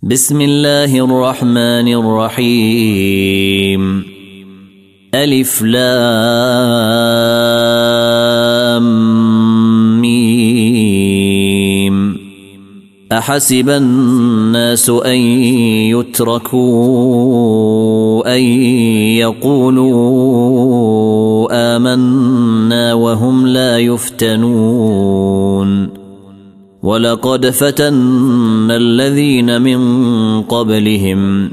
بسم الله الرحمن الرحيم. ألف لام ميم. أحسب الناس أن يتركوا أن يقولوا آمنا وهم لا يفتنون. ولقد فتنا الذين من قبلهم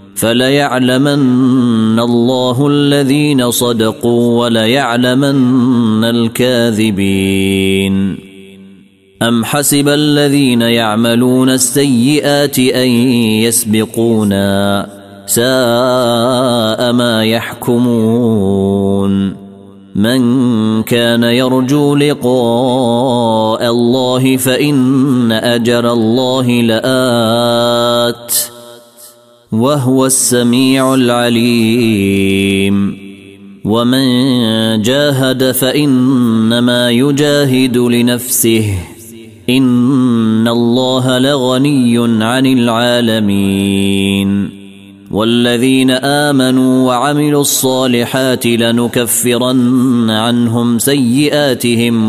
فليعلمن الله الذين صدقوا وليعلمن الكاذبين. أم حسب الذين يعملون السيئات أن يسبقونا ساء ما يحكمون. من كان يرجو لقاء الله فإن أجر الله لآت وهو السميع العليم. ومن جاهد فإنما يجاهد لنفسه إن الله لغني عن العالمين. والذين آمنوا وعملوا الصالحات لنكفرن عنهم سيئاتهم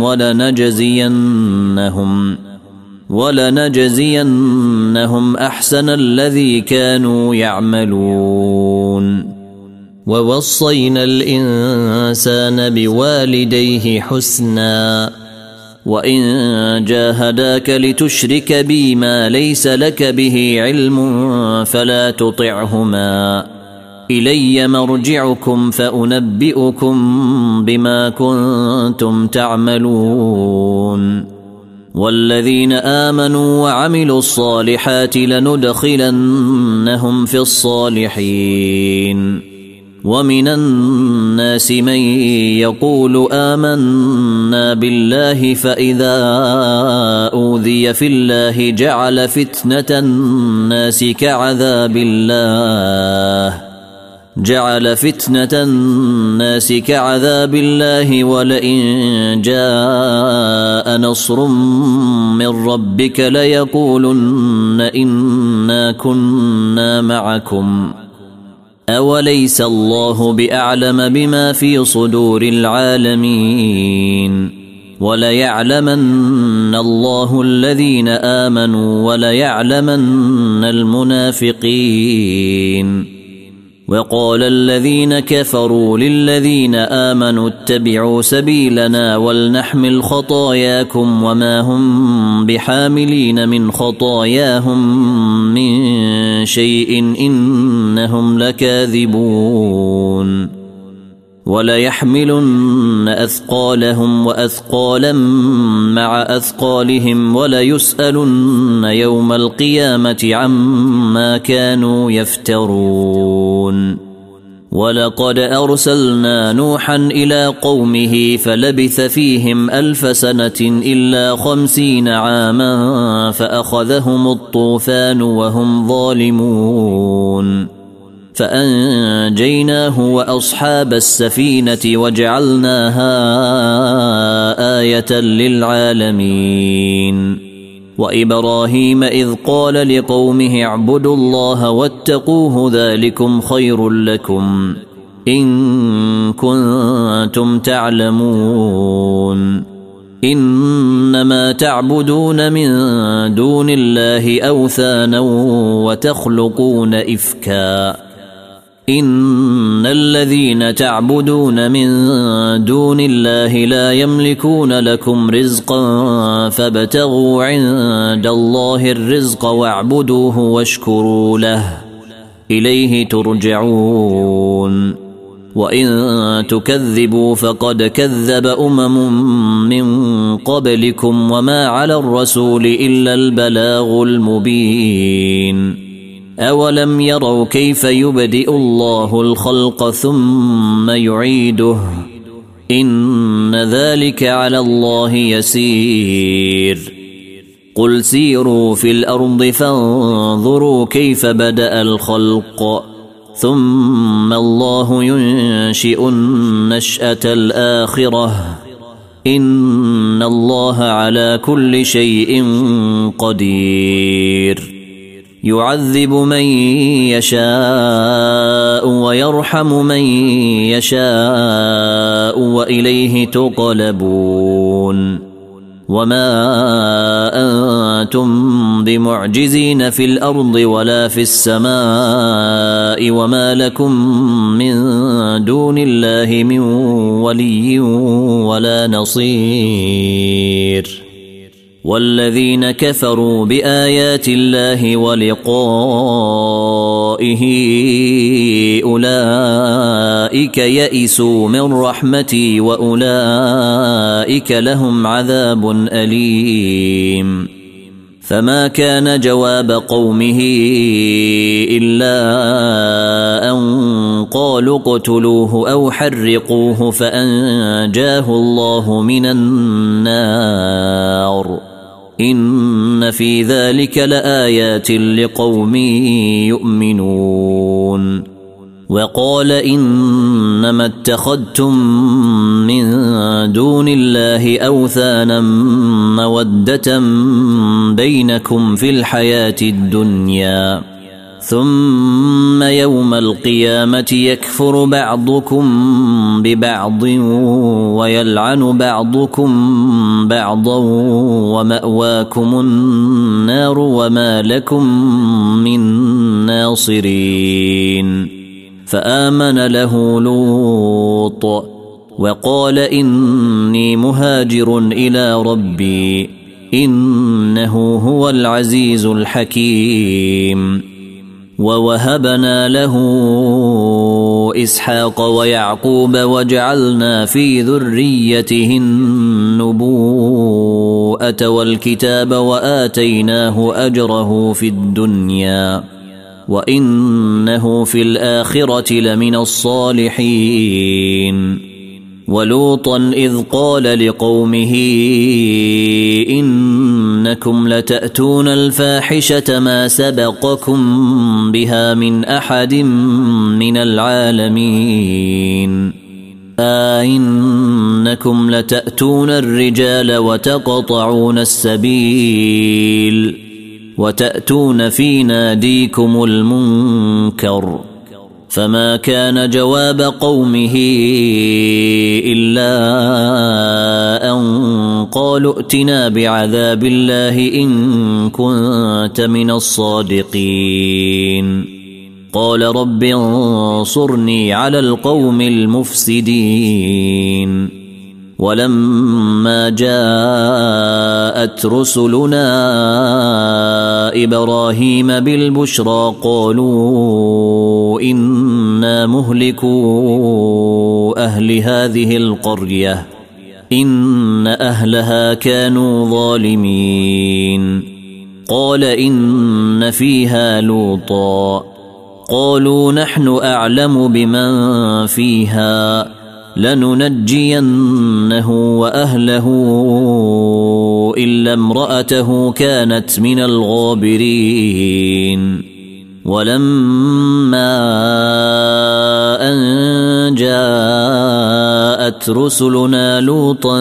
ولنجزينهم أحسن الذي كانوا يعملون. ووصينا الإنسان بوالديه حسنا وإن جاهداك لتشرك بي ما ليس لك به علم فلا تطعهما إلي مرجعكم فأنبئكم بما كنتم تعملون. والذين آمنوا وعملوا الصالحات لندخلنهم في الصالحين. ومن الناس من يقول آمنا بالله فإذا أوذي في الله جعل فتنة الناس كعذاب الله ولئن جاء نصر من ربك ليقولن إنا كنا معكم أوليس الله بأعلم بما في صدور العالمين. وليعلمن الله الذين آمنوا وليعلمن المنافقين. وقال الذين كفروا للذين آمنوا اتبعوا سبيلنا ولنحمل خطاياكم وما هم بحاملين من خطاياهم من شيء إنهم لكاذبون. وليحملن أثقالهم وأثقالا مع أثقالهم وليسألن يوم القيامة عما كانوا يفترون. ولقد أرسلنا نوحا إلى قومه فلبث فيهم 1000 سنة إلا 50 عاما فأخذهم الطوفان وهم ظالمون. فأنجيناه وأصحاب السفينة وجعلناها آية للعالمين. وإبراهيم إذ قال لقومه اعبدوا الله واتقوه ذلكم خير لكم إن كنتم تعلمون. إنما تعبدون من دون الله أوثانا وتخلقون إفكا. إن الذين تعبدون من دون الله لا يملكون لكم رزقا فابتغوا عند الله الرزق واعبدوه واشكروا له إليه ترجعون. وإن تكذبوا فقد كذب من قبلكم وما على الرسول إلا البلاغ المبين. أولم يروا كيف يبدئ الله الخلق ثم يعيده إن ذلك على الله يسير. قل سيروا في الأرض فانظروا كيف بدأ الخلق ثم الله ينشئ النشأة الآخرة إن الله على كل شيء قدير. يعذب من يشاء ويرحم من يشاء وإليه تقلبون وما أنتم بمعجزين في الأرض ولا في السماء وما لكم من دون الله من ولي ولا نصير والذين كفروا بآيات الله ولقائه أولئك يئسوا من رحمتي وأولئك لهم عذاب أليم فما كان جواب قومه إلا أن قالوا اقتلوه أو حرقوه فأنجاه الله من النار إن في ذلك لآيات لقوم يؤمنون وقال إنما اتخذتم من دون الله أوثانا مودة بينكم في الحياة الدنيا ثم يوم القيامة يكفر بعضكم ببعض ويلعن بعضكم بعضا ومأواكم النار وما لكم من ناصرين فآمن له لوط وقال إني مهاجر إلى ربي إنه هو العزيز الحكيم ووهبنا له إسحاق ويعقوب وجعلنا في ذريته النبوءة والكتاب وآتيناه أجره في الدنيا وإنه في الآخرة لمن الصالحين ولوطا إذ قال لقومه إنكم لتأتون الفاحشة ما سبقكم بها من أحد من العالمين إنكم لتأتون الرجال وتقطعون السبيل وتأتون في ناديكم المنكر فما كان جواب قومه إلا أن قالوا ائتنا بعذاب الله إن كنت من الصادقين قال رب انصرني على القوم المفسدين ولما جاءت رسلنا إبراهيم بالبشرى قالوا إنا مهلكو أهل هذه القرية إن أهلها كانوا ظالمين قال إن فيها لوطا قالوا نحن أعلم بمن فيها لننجينه وأهله إلا امرأته كانت من الغابرين ولما أن جاءت رسلنا لوطا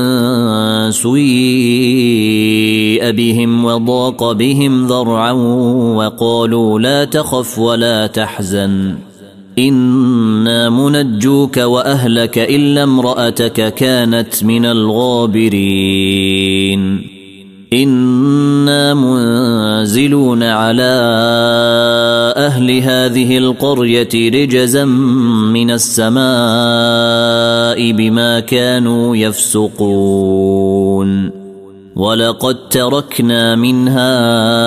سيء بهم وضاق بهم ذرعا وقالوا لا تخف ولا تحزن إنا منجوك وأهلك إلا امرأتك كانت من الغابرين إنا منزلون على أهل هذه القرية رجزا من السماء بما كانوا يفسقون ولقد تركنا منها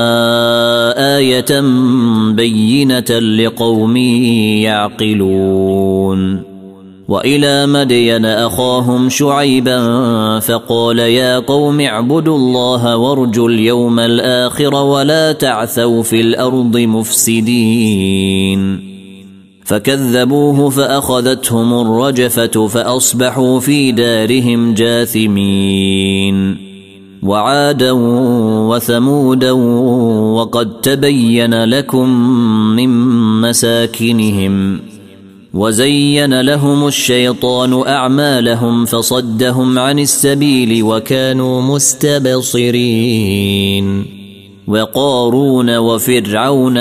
آية بينة لقوم يعقلون وإلى مدين أخاهم شعيبا فقال يا قوم اعبدوا الله وارجوا اليوم الآخر ولا تعثوا في الأرض مفسدين فكذبوه فأخذتهم الرجفة فأصبحوا في دارهم جاثمين وعادا وثمودا وقد تبين لكم من مساكنهم وزين لهم الشيطان أعمالهم فصدهم عن السبيل وكانوا مستبصرين وقارون وفرعون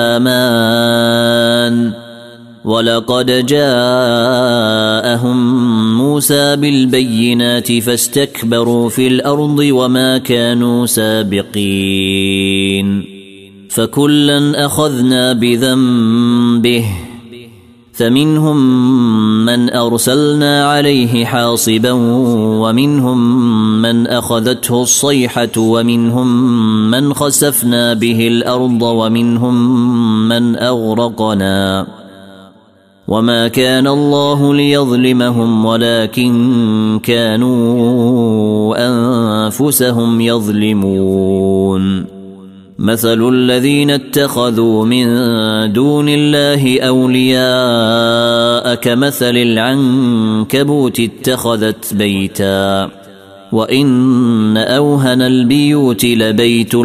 وهامان ولقد جاءهم موسى بالبينات فاستكبروا في الأرض وما كانوا سابقين فكلا أخذنا بذنبه فمنهم من أرسلنا عليه حاصبا ومنهم من أخذته الصيحة ومنهم من خسفنا به الأرض ومنهم من أغرقنا وما كان الله ليظلمهم ولكن كانوا أنفسهم يظلمون مثل الذين اتخذوا من دون الله أولياء كمثل العنكبوت اتخذت بيتا وإن أوهن البيوت لبيت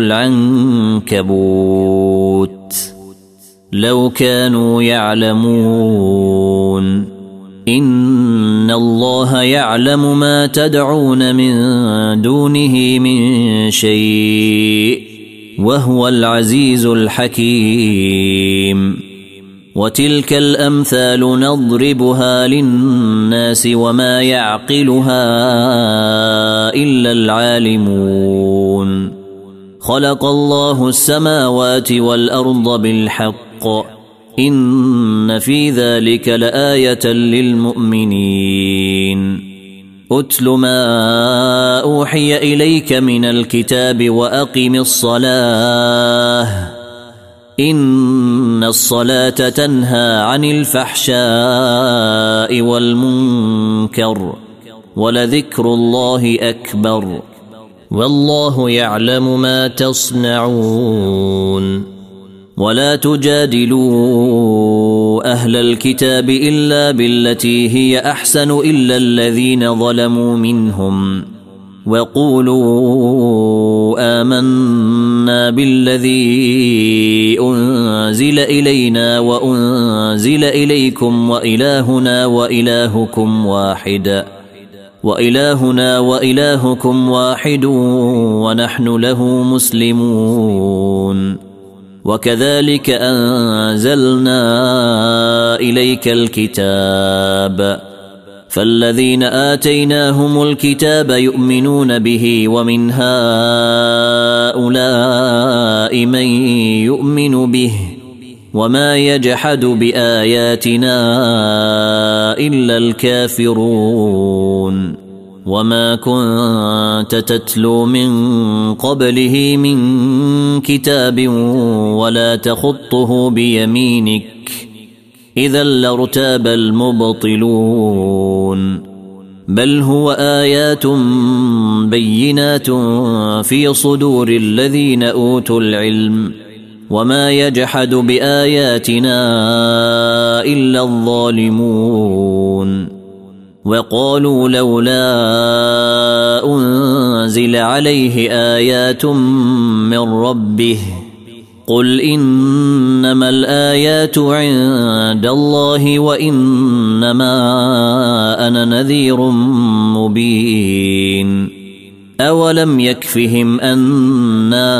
العنكبوت لو كانوا يعلمون إن الله يعلم ما تدعون من دونه من شيء وهو العزيز الحكيم وتلك الأمثال نضربها للناس وما يعقلها إلا العالمون خلق الله السماوات والأرض بالحق إن في ذلك لآية للمؤمنين أتل ما أوحي إليك من الكتاب وأقم الصلاة إن الصلاة تنهى عن الفحشاء والمنكر ولذكر الله أكبر والله يعلم ما تصنعون ولا تجادلوا أهل الكتاب إلا بالتي هي أحسن إلا الذين ظلموا منهم وقولوا آمنا بالذي أنزل إلينا وأنزل إليكم وإلهنا وإلهكم واحد ونحن له مسلمون وكذلك أنزلنا إليك الكتاب فالذين آتيناهم الكتاب يؤمنون به ومن هؤلاء من يؤمن به وما يجحد بآياتنا إلا الكافرون وما كنت تتلو من قبله من كتاب ولا تخطه بيمينك إذا لارتاب المبطلون بل هو آيات بينات في صدور الذين أوتوا العلم وما يجحد بآياتنا إلا الظالمون وقالوا لولا أنزل عليه آيات من ربه قل إنما الآيات عند الله وإنما أنا نذير مبين أولم يكفهم أنا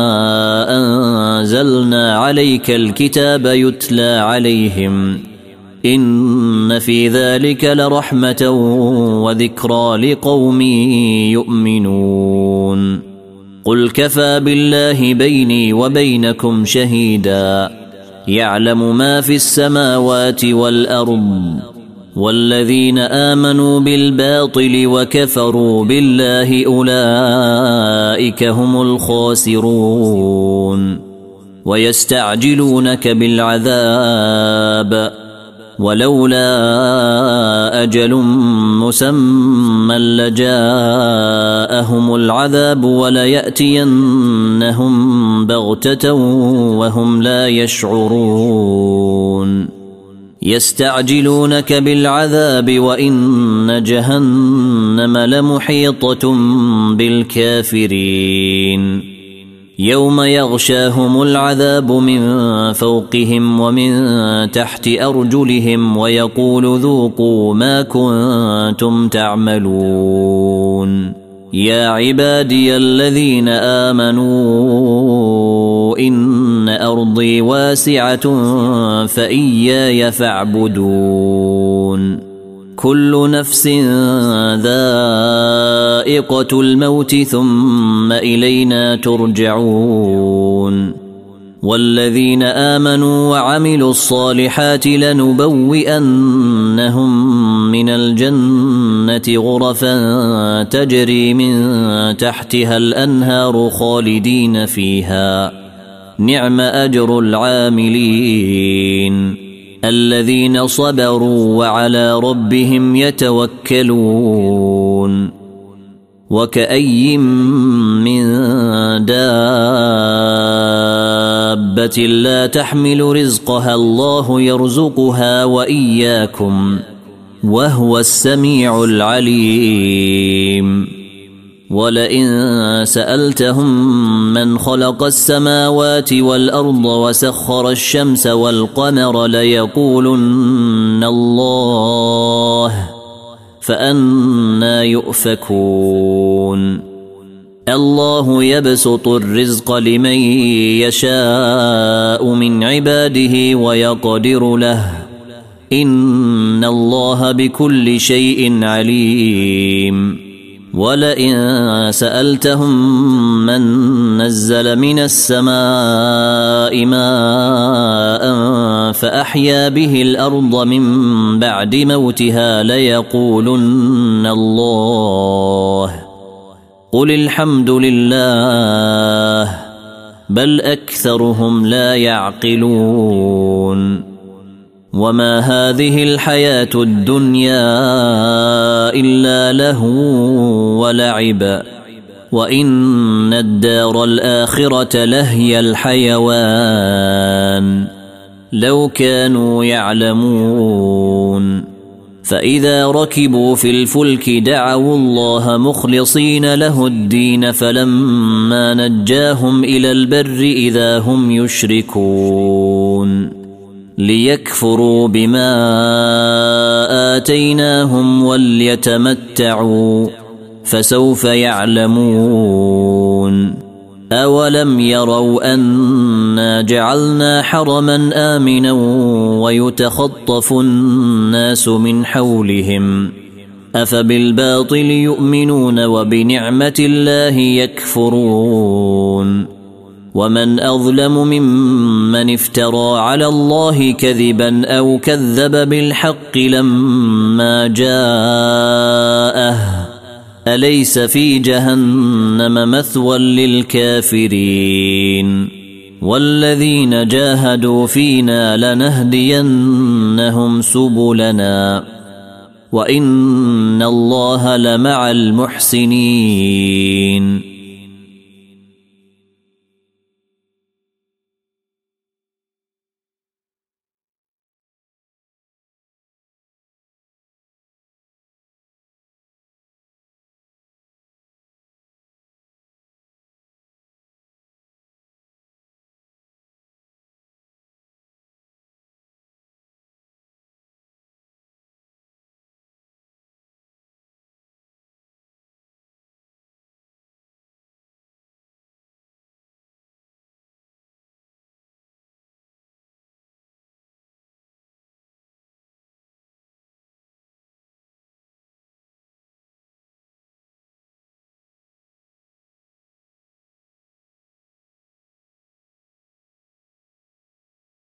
أنزلنا عليك الكتاب يتلى عليهم إن في ذلك لرحمة وذكرى لقوم يؤمنون قل كفى بالله بيني وبينكم شهيدا يعلم ما في السماوات والأرض والذين آمنوا بالباطل وكفروا بالله أولئك هم الخاسرون ويستعجلونك بالعذاب ولولا أجل مسمى لجاءهم العذاب وليأتينهم بغتة وهم لا يشعرون يستعجلونك بالعذاب وإن جهنم لمحيطة بالكافرين يوم يغشاهم العذاب من فوقهم ومن تحت أرجلهم ويقول ذوقوا ما كنتم تعملون يا عبادي الذين آمنوا إن أرضي واسعة فإياي فاعبدون كل نفس ذائقة الموت ثم إلينا ترجعون والذين آمنوا وعملوا الصالحات لنبوئنهم من الجنة غرفا تجري من تحتها الأنهار خالدين فيها نعم أجر العاملين الذين صبروا وعلى ربهم يتوكلون وكأي من دابة لا تحمل رزقها الله يرزقها وإياكم وهو السميع العليم ولئن سألتهم من خلق السماوات والأرض وسخر الشمس والقمر ليقولن الله فأنى يؤفكون الله يبسط الرزق لمن يشاء من عباده ويقدر له إن الله بكل شيء عليم ولئن سألتهم من نزل من السماء ماء فأحيا به الأرض من بعد موتها ليقولن الله قل الحمد لله بل أكثرهم لا يعقلون وما هذه الحياة الدنيا إلا لهو ولعب وإن الدار الآخرة لهي الحيوان لو كانوا يعلمون فإذا ركبوا في الفلك دعوا الله مخلصين له الدين فلما نجاهم إلى البر إذا هم يشركون ليكفروا بما آتيناهم وليتمتعوا فسوف يعلمون أولم يروا أنا جعلنا حرما آمنا ويتخطف الناس من حولهم أفبالباطل يؤمنون وبنعمة الله يكفرون ومن أظلم ممن افترى على الله كذبا أو كذب بالحق لما جاءه أليس في جهنم مثوى للكافرين والذين جاهدوا فينا لنهدينهم سبلنا وإن الله لمع المحسنين